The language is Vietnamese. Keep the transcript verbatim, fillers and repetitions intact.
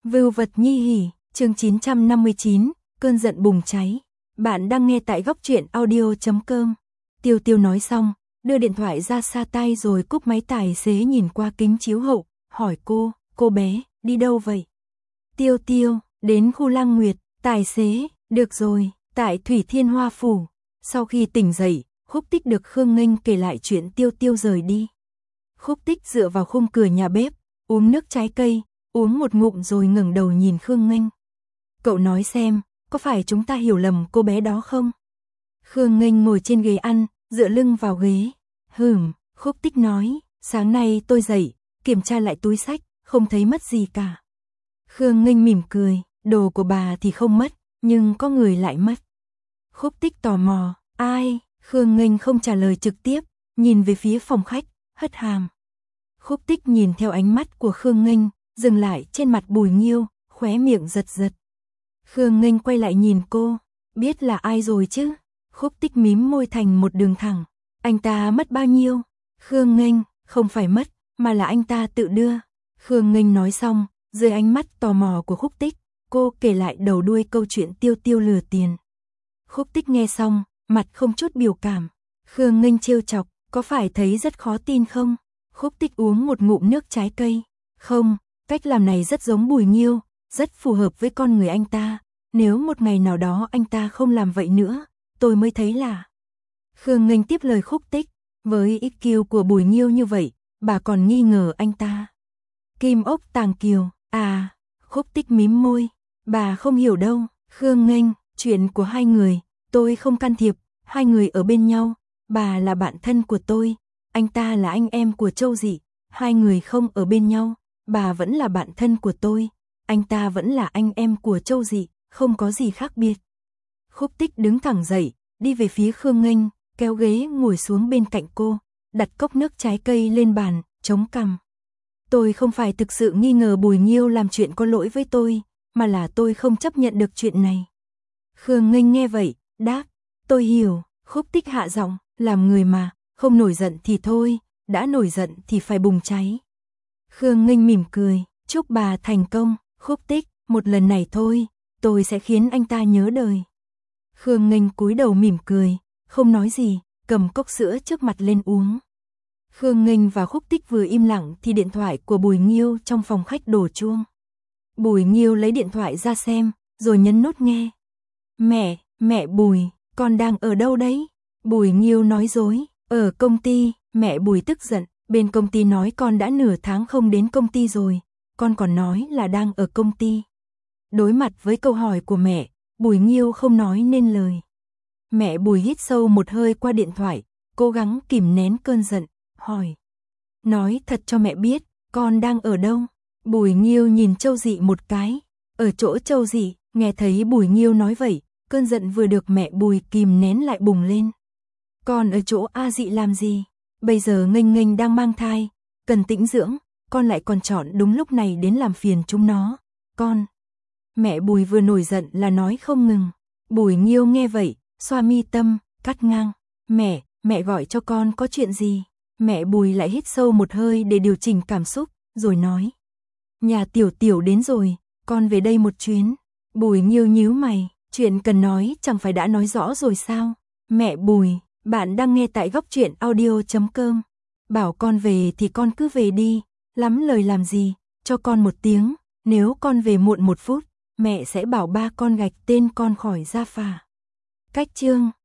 Vưu vật nhi hỉ, chương chín trăm năm mươi chín, cơn giận bùng cháy. Bạn đang nghe tại góc truyện audio chấm com. Tiêu Tiêu nói xong, đưa điện thoại ra xa tay rồi cúp máy. Tài xế nhìn qua kính chiếu hậu, hỏi cô, cô bé, đi đâu vậy? Tiêu Tiêu, đến khu Lang Nguyệt. Tài xế, được rồi, tại Thủy Thiên Hoa Phủ. Sau khi tỉnh dậy, Khúc Tích được Khương Nghênh kể lại chuyện Tiêu Tiêu rời đi. Khúc Tích dựa vào khung cửa nhà bếp, uống nước trái cây, uống một ngụm rồi ngẩng đầu nhìn Khương Nghênh. Cậu nói xem, có phải chúng ta hiểu lầm cô bé đó không? Khương Nghênh ngồi trên ghế ăn, dựa lưng vào ghế. Hừm, Khúc Tích nói, sáng nay tôi dậy, kiểm tra lại túi xách, không thấy mất gì cả. Khương Nghênh mỉm cười, đồ của bà thì không mất, nhưng có người lại mất. Khúc Tích tò mò, ai? Khương Nghênh không trả lời trực tiếp, nhìn về phía phòng khách, hất hàm. Khúc Tích nhìn theo ánh mắt của Khương Nghênh, dừng lại trên mặt Bùi Nghiêu, khóe miệng giật giật. Khương Nghênh quay lại nhìn cô, biết là ai rồi chứ? Khúc Tích mím môi thành một đường thẳng. Anh ta mất bao nhiêu? Khương Nghênh, không phải mất, mà là anh ta tự đưa. Khương Nghênh nói xong, dưới ánh mắt tò mò của Khúc Tích, cô kể lại đầu đuôi câu chuyện Tiêu Tiêu lừa tiền. Khúc Tích nghe xong, mặt không chút biểu cảm. Khương Nghênh trêu chọc, có phải thấy rất khó tin không? Khúc Tích uống một ngụm nước trái cây. Không, cách làm này rất giống Bùi Nghiêu, rất phù hợp với con người anh ta. Nếu một ngày nào đó anh ta không làm vậy nữa, tôi mới thấy là... Khương Nghênh tiếp lời Khúc Tích, với i kiu của Bùi Nghiêu như vậy, bà còn nghi ngờ anh ta. Kim ốc tàng kiều, à, Khúc Tích mím môi, bà không hiểu đâu. Khương Nghênh, chuyện của hai người, tôi không can thiệp, hai người ở bên nhau, bà là bạn thân của tôi, anh ta là anh em của Châu Dị, hai người không ở bên nhau, bà vẫn là bạn thân của tôi, anh ta vẫn là anh em của Châu Dị, không có gì khác biệt. Khúc Tích đứng thẳng dậy, đi về phía Khương Nghênh, kéo ghế ngồi xuống bên cạnh cô, đặt cốc nước trái cây lên bàn, chống cằm. Tôi không phải thực sự nghi ngờ Bùi Nghiêu làm chuyện có lỗi với tôi, mà là tôi không chấp nhận được chuyện này. Khương Nghênh nghe vậy, đáp, tôi hiểu. Khúc Tích hạ giọng, làm người mà, không nổi giận thì thôi, đã nổi giận thì phải bùng cháy. Khương Nghênh mỉm cười, chúc bà thành công. Khúc Tích, một lần này thôi, tôi sẽ khiến anh ta nhớ đời. Khương Nghênh cúi đầu mỉm cười, không nói gì, cầm cốc sữa trước mặt lên uống. Khương Nghênh và Khúc Tích vừa im lặng thì điện thoại của Bùi Nghiêu trong phòng khách đổ chuông. Bùi Nghiêu lấy điện thoại ra xem, rồi nhấn nút nghe. Mẹ, mẹ Bùi, con đang ở đâu đấy? Bùi Nghiêu nói dối, ở công ty. Mẹ Bùi tức giận, bên công ty nói con đã nửa tháng không đến công ty rồi, con còn nói là đang ở công ty. Đối mặt với câu hỏi của mẹ, Bùi Nghiêu không nói nên lời. Mẹ Bùi hít sâu một hơi qua điện thoại, cố gắng kìm nén cơn giận, hỏi. Nói thật cho mẹ biết, con đang ở đâu? Bùi Nghiêu nhìn Châu Dị một cái, ở chỗ Châu Dị. Nghe thấy Bùi Nghiêu nói vậy, cơn giận vừa được mẹ Bùi kìm nén lại bùng lên. Con ở chỗ A Dị làm gì? Bây giờ Nghênh Nghênh đang mang thai, cần tĩnh dưỡng, con lại còn chọn đúng lúc này đến làm phiền chúng nó. Con... Mẹ Bùi vừa nổi giận là nói không ngừng. Bùi Nghiêu nghe vậy, xoa mi tâm, cắt ngang. Mẹ, mẹ gọi cho con có chuyện gì? Mẹ Bùi lại hít sâu một hơi để điều chỉnh cảm xúc, rồi nói. Nhà Tiểu Tiểu đến rồi, con về đây một chuyến. Bùi Nghiêu nhíu mày, chuyện cần nói chẳng phải đã nói rõ rồi sao? Mẹ Bùi, bạn đang nghe tại góc truyện audio chấm com. Bảo con về thì con cứ về đi, lắm lời làm gì, cho con một tiếng, nếu con về muộn một phút, mẹ sẽ bảo ba con gạch tên con khỏi gia phả. Cách chương